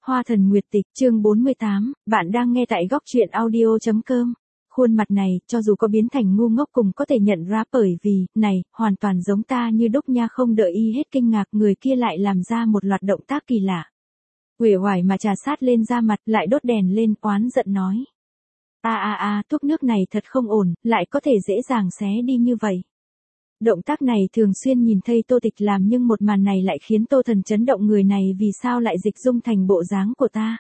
Hoa thần nguyệt tịch, chương 48, bạn đang nghe tại góc truyện audio.com. Khuôn mặt này, cho dù có biến thành ngu ngốc cũng có thể nhận ra bởi vì, này, hoàn toàn giống ta như đúc nha. Không đợi y hết kinh ngạc, người kia lại làm ra một loạt động tác kỳ lạ. Uể oải mà trà sát lên da mặt, lại đốt đèn lên, oán giận nói. Thuốc nước này thật không ổn, lại có thể dễ dàng xé đi như vậy. Động tác này thường xuyên nhìn thấy Tô Tịch làm nhưng một màn này lại khiến Tô Thần chấn động, người này vì sao lại dịch dung thành bộ dáng của ta.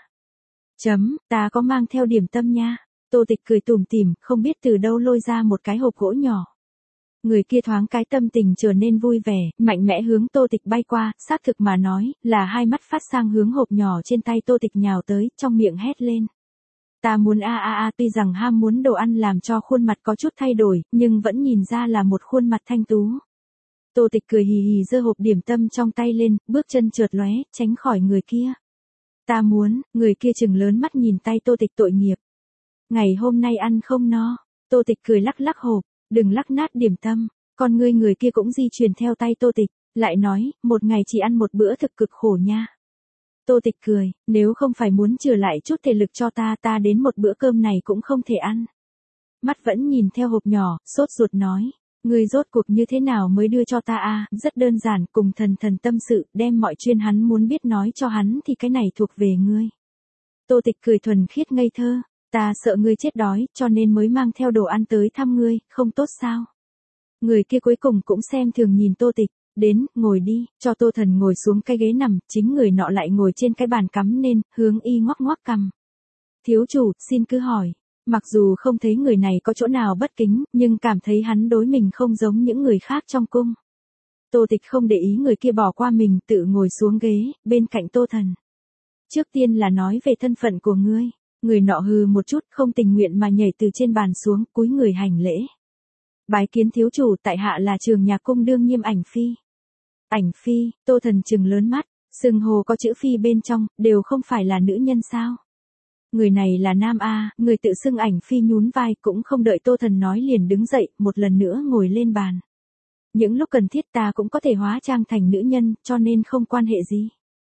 Ta có mang theo điểm tâm nha. Tô Tịch cười tủm tỉm, không biết từ đâu lôi ra một cái hộp gỗ nhỏ. Người kia thoáng cái tâm tình trở nên vui vẻ, mạnh mẽ hướng Tô Tịch bay qua, xác thực mà nói, là hai mắt phát sang hướng hộp nhỏ trên tay Tô Tịch nhào tới, trong miệng hét lên. Ta muốn tuy rằng ham muốn đồ ăn làm cho khuôn mặt có chút thay đổi, nhưng vẫn nhìn ra là một khuôn mặt thanh tú. Tô Tịch cười hì hì giơ hộp điểm tâm trong tay lên, bước chân trượt lóe, tránh khỏi người kia. Ta muốn, người kia trừng lớn mắt nhìn tay Tô Tịch tội nghiệp. Ngày hôm nay ăn không no. Tô Tịch cười lắc lắc hộp, đừng lắc nát điểm tâm. Còn người kia cũng di chuyển theo tay Tô Tịch, lại nói, một ngày chỉ ăn một bữa thực cực khổ nha. Tô Tịch cười, nếu không phải muốn trừ lại chút thể lực cho ta đến một bữa cơm này cũng không thể ăn. Mắt vẫn nhìn theo hộp nhỏ, sốt ruột nói, ngươi rốt cuộc như thế nào mới đưa cho ta rất đơn giản, cùng thần tâm sự, đem mọi chuyện hắn muốn biết nói cho hắn thì cái này thuộc về ngươi. Tô Tịch cười thuần khiết ngây thơ, ta sợ ngươi chết đói, cho nên mới mang theo đồ ăn tới thăm ngươi, không tốt sao? Người kia cuối cùng cũng xem thường nhìn Tô Tịch. Đến, ngồi đi, cho Tô Thần ngồi xuống cái ghế nằm, chính người nọ lại ngồi trên cái bàn cắm nên, hướng y ngoắc ngoắc cằm. Thiếu chủ, xin cứ hỏi. Mặc dù không thấy người này có chỗ nào bất kính, nhưng cảm thấy hắn đối mình không giống những người khác trong cung. Tô Tịch không để ý người kia bỏ qua mình, tự ngồi xuống ghế, bên cạnh Tô Thần. Trước tiên là nói về thân phận của ngươi. Người nọ hừ một chút, không tình nguyện mà nhảy từ trên bàn xuống, cúi người hành lễ. Bái kiến thiếu chủ, tại hạ là Trường Nhạc cung đương nhiệm Ảnh Phi. Ảnh Phi, Tô Thần trừng lớn mắt, xưng hô có chữ Phi bên trong, đều không phải là nữ nhân sao? Người này là nam người tự xưng Ảnh Phi nhún vai, cũng không đợi Tô Thần nói liền đứng dậy, một lần nữa ngồi lên bàn. Những lúc cần thiết ta cũng có thể hóa trang thành nữ nhân, cho nên không quan hệ gì.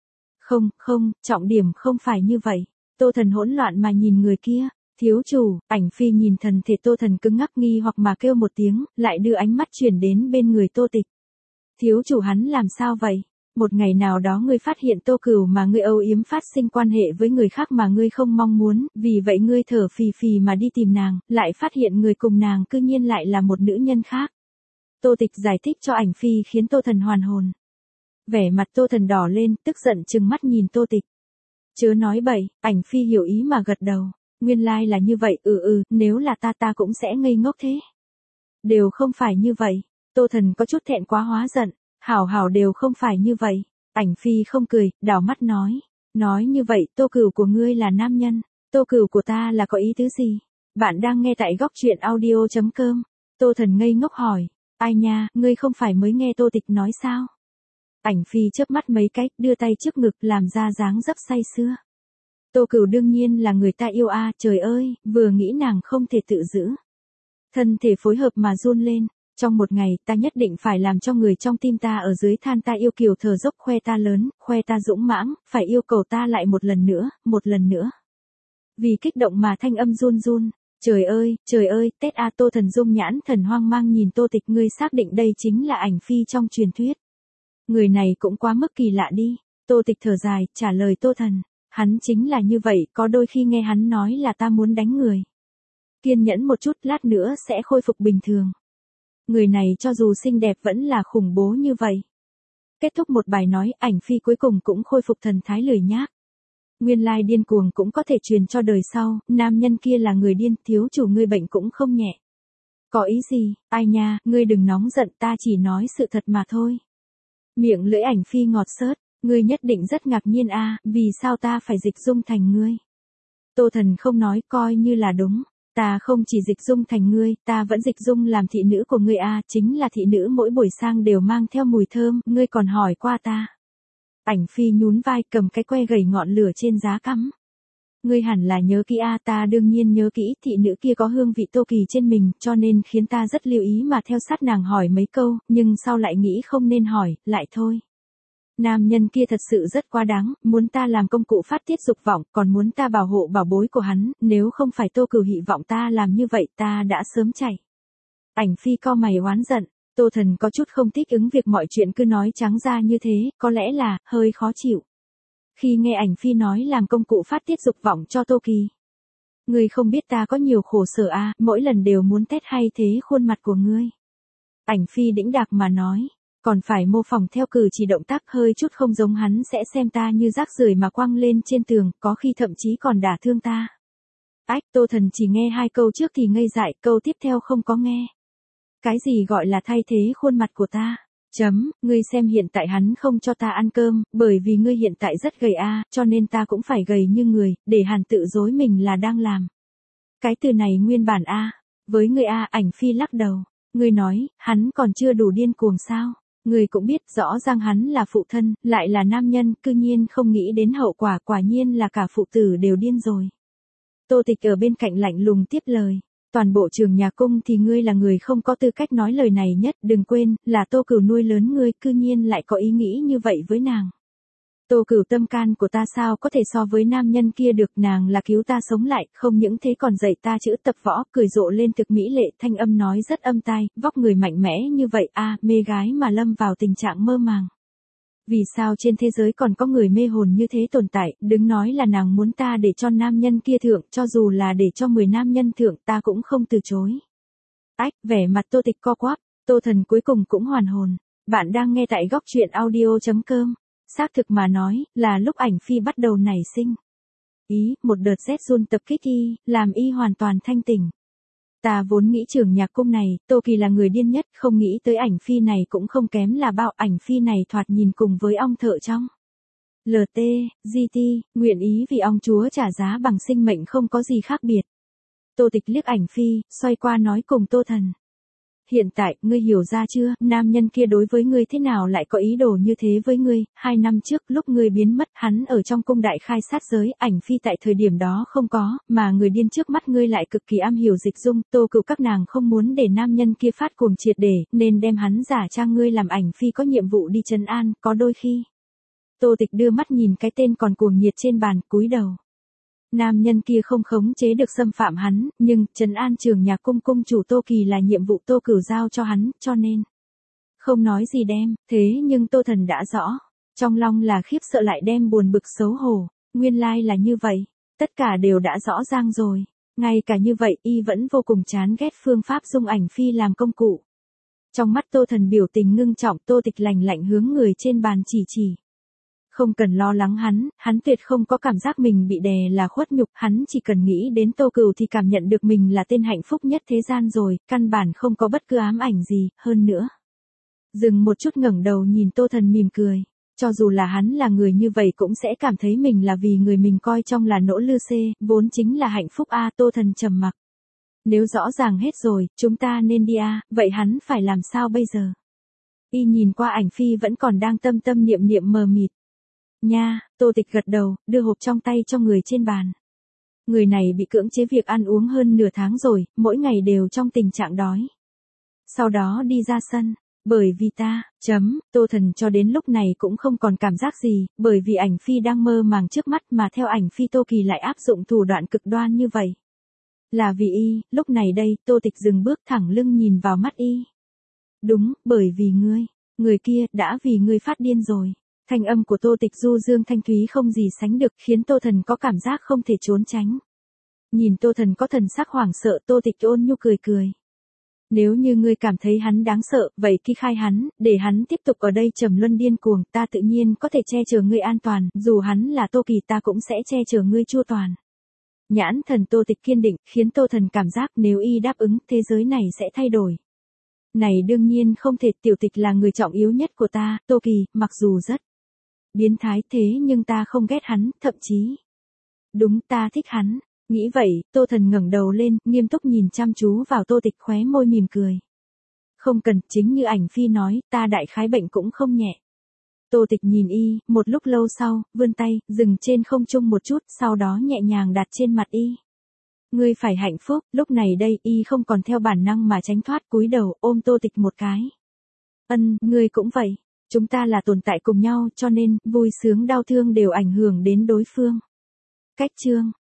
Không, trọng điểm không phải như vậy. Tô Thần hỗn loạn mà nhìn người kia. Thiếu chủ, Ảnh Phi nhìn thần thể Tô Thần cứng ngắc nghi hoặc mà kêu một tiếng, lại đưa ánh mắt chuyển đến bên người Tô Tịch. Thiếu chủ hắn làm sao vậy? Một ngày nào đó ngươi phát hiện Tô Cửu mà ngươi âu yếm phát sinh quan hệ với người khác mà ngươi không mong muốn, vì vậy ngươi thở phì phì mà đi tìm nàng, lại phát hiện người cùng nàng cư nhiên lại là một nữ nhân khác. Tô Tịch giải thích cho Ảnh Phi khiến Tô Thần hoàn hồn. Vẻ mặt Tô Thần đỏ lên, tức giận trừng mắt nhìn Tô Tịch. Chớ nói bậy, Ảnh Phi hiểu ý mà gật đầu. Nguyên lai là như vậy, nếu là ta cũng sẽ ngây ngốc thế. Đều không phải như vậy. Tô Thần có chút thẹn quá hóa giận, hảo đều không phải như vậy. Ảnh Phi không cười, đảo mắt nói như vậy, Tô Cửu của ngươi là nam nhân, Tô Cửu của ta là có ý tứ gì? Bạn đang nghe tại góc truyện audio.com. Tô Thần ngây ngốc hỏi, ai nha, ngươi không phải mới nghe Tô Tịch nói sao? Ảnh Phi chớp mắt mấy cái, đưa tay trước ngực làm ra dáng dấp say sưa. Tô Cửu đương nhiên là người ta yêu trời ơi, vừa nghĩ nàng không thể tự giữ. Thân thể phối hợp mà run lên, trong một ngày ta nhất định phải làm cho người trong tim ta ở dưới than ta yêu kiều thở dốc khoe ta lớn, khoe ta dũng mãng, phải yêu cầu ta lại một lần nữa. Vì kích động mà thanh âm run, trời ơi, Tết Tô Thần dung nhãn thần hoang mang nhìn Tô Tịch, ngươi xác định đây chính là Ảnh Phi trong truyền thuyết. Người này cũng quá mức kỳ lạ đi. Tô Tịch thở dài, trả lời Tô Thần. Hắn chính là như vậy, có đôi khi nghe hắn nói là ta muốn đánh người. Kiên nhẫn một chút, lát nữa sẽ khôi phục bình thường. Người này cho dù xinh đẹp vẫn là khủng bố như vậy. Kết thúc một bài nói, Ảnh Phi cuối cùng cũng khôi phục thần thái lười nhác. Nguyên lai điên cuồng cũng có thể truyền cho đời sau, nam nhân kia là người điên, thiếu chủ ngươi bệnh cũng không nhẹ. Có ý gì, ai nha, ngươi đừng nóng giận, ta chỉ nói sự thật mà thôi. Miệng lưỡi Ảnh Phi ngọt xớt. Ngươi nhất định rất ngạc nhiên vì sao ta phải dịch dung thành ngươi? Tô Thần không nói, coi như là đúng. Ta không chỉ dịch dung thành ngươi, ta vẫn dịch dung làm thị nữ của ngươi chính là thị nữ mỗi buổi sang đều mang theo mùi thơm, ngươi còn hỏi qua ta. Ảnh Phi nhún vai cầm cái que gầy ngọn lửa trên giá cắm. Ngươi hẳn là nhớ kỹ ta đương nhiên nhớ kỹ, thị nữ kia có hương vị Tô Kỳ trên mình, cho nên khiến ta rất lưu ý mà theo sát nàng hỏi mấy câu, nhưng sau lại nghĩ không nên hỏi, lại thôi. Nam nhân kia thật sự rất quá đáng, muốn ta làm công cụ phát tiết dục vọng, còn muốn ta bảo hộ bảo bối của hắn, nếu không phải Tô Cửu hy vọng ta làm như vậy ta đã sớm chạy. Ảnh Phi cau mày oán giận, Tô Thần có chút không thích ứng việc mọi chuyện cứ nói trắng ra như thế, có lẽ là, hơi khó chịu. Khi nghe Ảnh Phi nói làm công cụ phát tiết dục vọng cho Tô Kỳ. Ngươi không biết ta có nhiều khổ sở à, mỗi lần đều muốn tét hay thế khuôn mặt của ngươi. Ảnh Phi đĩnh đạc mà nói, còn phải mô phỏng theo cử chỉ động tác hơi chút không giống hắn sẽ xem ta như rác rưởi mà quăng lên trên tường, có khi thậm chí còn đả thương ta. Ách, Tô Thần chỉ nghe 2 câu trước thì ngây dại, câu tiếp theo không có nghe. Cái gì gọi là thay thế khuôn mặt của ta? Ngươi xem hiện tại hắn không cho ta ăn cơm, bởi vì ngươi hiện tại rất gầy a, cho nên ta cũng phải gầy như người, để Hàn tự dối mình là đang làm. Cái từ này nguyên bản a, với ngươi a, Ảnh Phi lắc đầu. Ngươi nói, hắn còn chưa đủ điên cuồng sao? Ngươi cũng biết rõ ràng hắn là phụ thân, lại là nam nhân, cư nhiên không nghĩ đến hậu quả, quả nhiên là cả phụ tử đều điên rồi. Tô Tịch ở bên cạnh lạnh lùng tiếp lời. Toàn bộ trường nhà cung thì ngươi là người không có tư cách nói lời này nhất, đừng quên, là Tô Cửu nuôi lớn ngươi, cư nhiên lại có ý nghĩ như vậy với nàng. Tô Cửu tâm can của ta sao có thể so với nam nhân kia được, nàng là cứu ta sống lại, không những thế còn dạy ta chữ tập võ, cười rộ lên thực mỹ lệ, thanh âm nói rất âm tai, vóc người mạnh mẽ như vậy a, mê gái mà lâm vào tình trạng mơ màng. Vì sao trên thế giới còn có người mê hồn như thế tồn tại, đừng nói là nàng muốn ta để cho nam nhân kia thượng, cho dù là để cho 10 nam nhân thượng ta cũng không từ chối. Ách, vẻ mặt Tô Tịch co quắp, Tô Thần cuối cùng cũng hoàn hồn. Bạn đang nghe tại góc truyện audio.com. Xác thực mà nói, là lúc Ảnh Phi bắt đầu nảy sinh ý, một đợt rét run tập kích y, làm y hoàn toàn thanh tỉnh. Ta vốn nghĩ trường nhạc cung này, Tô Kỳ là người điên nhất, không nghĩ tới Ảnh Phi này cũng không kém là bao, Ảnh Phi này thoạt nhìn cùng với ong thợ trong LT, GT, nguyện ý vì ong chúa trả giá bằng sinh mệnh không có gì khác biệt. Tô Tịch liếc Ảnh Phi, xoay qua nói cùng Tô Thần. Hiện tại, ngươi hiểu ra chưa, nam nhân kia đối với ngươi thế nào lại có ý đồ như thế với ngươi, 2 năm trước lúc ngươi biến mất, hắn ở trong cung đại khai sát giới, Ảnh Phi tại thời điểm đó không có, mà người điên trước mắt ngươi lại cực kỳ am hiểu dịch dung, Tô Cửu các nàng không muốn để nam nhân kia phát cuồng triệt để, nên đem hắn giả trang ngươi làm Ảnh Phi có nhiệm vụ đi trấn an, có đôi khi. Tô Tịch đưa mắt nhìn cái tên còn cuồng nhiệt trên bàn, cúi đầu. Nam nhân kia không khống chế được xâm phạm hắn, nhưng trấn an trường nhà cung cung chủ Tô Kỳ là nhiệm vụ Tô Cửu giao cho hắn, cho nên không nói gì đem, thế nhưng Tô Thần đã rõ, trong lòng là khiếp sợ lại đem buồn bực xấu hổ, nguyên lai là như vậy, tất cả đều đã rõ ràng rồi, ngay cả như vậy y vẫn vô cùng chán ghét phương pháp dung Ảnh Phi làm công cụ. Trong mắt Tô Thần biểu tình ngưng trọng, Tô Tịch lạnh lạnh hướng người trên bàn chỉ. Không cần lo lắng hắn tuyệt không có cảm giác mình bị đè là khuất nhục, hắn chỉ cần nghĩ đến Tô Cửu thì cảm nhận được mình là tên hạnh phúc nhất thế gian rồi, căn bản không có bất cứ ám ảnh gì, hơn nữa. Dừng một chút ngẩng đầu nhìn Tô Thần mỉm cười, cho dù là hắn là người như vậy cũng sẽ cảm thấy mình là vì người mình coi trong là nỗ lư xê, vốn chính là hạnh phúc a. Tô Thần trầm mặc. Nếu rõ ràng hết rồi, chúng ta nên đi a, vậy hắn phải làm sao bây giờ? Y nhìn qua Ảnh Phi vẫn còn đang tâm niệm mờ mịt. Nha, Tô Tịch gật đầu, đưa hộp trong tay cho người trên bàn. Người này bị cưỡng chế việc ăn uống hơn nửa tháng rồi, mỗi ngày đều trong tình trạng đói. Sau đó đi ra sân, bởi vì Tô Thần cho đến lúc này cũng không còn cảm giác gì, bởi vì Ảnh Phi đang mơ màng trước mắt mà theo Ảnh Phi Tô Kỳ lại áp dụng thủ đoạn cực đoan như vậy. Là vì y, lúc này đây, Tô Tịch dừng bước thẳng lưng nhìn vào mắt y. Đúng, bởi vì người kia, đã vì ngươi phát điên rồi. Thanh âm của Tô Tịch du dương thanh thúy không gì sánh được, khiến Tô Thần có cảm giác không thể trốn tránh. Nhìn Tô Thần có thần sắc hoảng sợ, Tô Tịch ôn nhu cười. Nếu như ngươi cảm thấy hắn đáng sợ, vậy khi khai hắn, để hắn tiếp tục ở đây trầm luân điên cuồng, ta tự nhiên có thể che chở ngươi an toàn, dù hắn là Tô Kỳ ta cũng sẽ che chở ngươi chu toàn. Nhãn thần Tô Tịch kiên định, khiến Tô Thần cảm giác nếu y đáp ứng, thế giới này sẽ thay đổi. Này đương nhiên không thể, tiểu tịch là người trọng yếu nhất của ta, Tô Kỳ, mặc dù rất biến thái thế nhưng ta không ghét hắn, thậm chí. Đúng, ta thích hắn. Nghĩ vậy, Tô Thần ngẩng đầu lên, nghiêm túc nhìn chăm chú vào Tô Tịch, khóe môi mỉm cười. Không cần, chính như Ảnh Phi nói, ta đại khái bệnh cũng không nhẹ. Tô Tịch nhìn y, một lúc lâu sau, vươn tay, dừng trên không trung một chút, sau đó nhẹ nhàng đặt trên mặt y. Ngươi phải hạnh phúc, lúc này đây, y không còn theo bản năng mà tránh thoát, cúi đầu, ôm Tô Tịch một cái. Ngươi cũng vậy. Chúng ta là tồn tại cùng nhau cho nên, vui sướng đau thương đều ảnh hưởng đến đối phương. Cách chương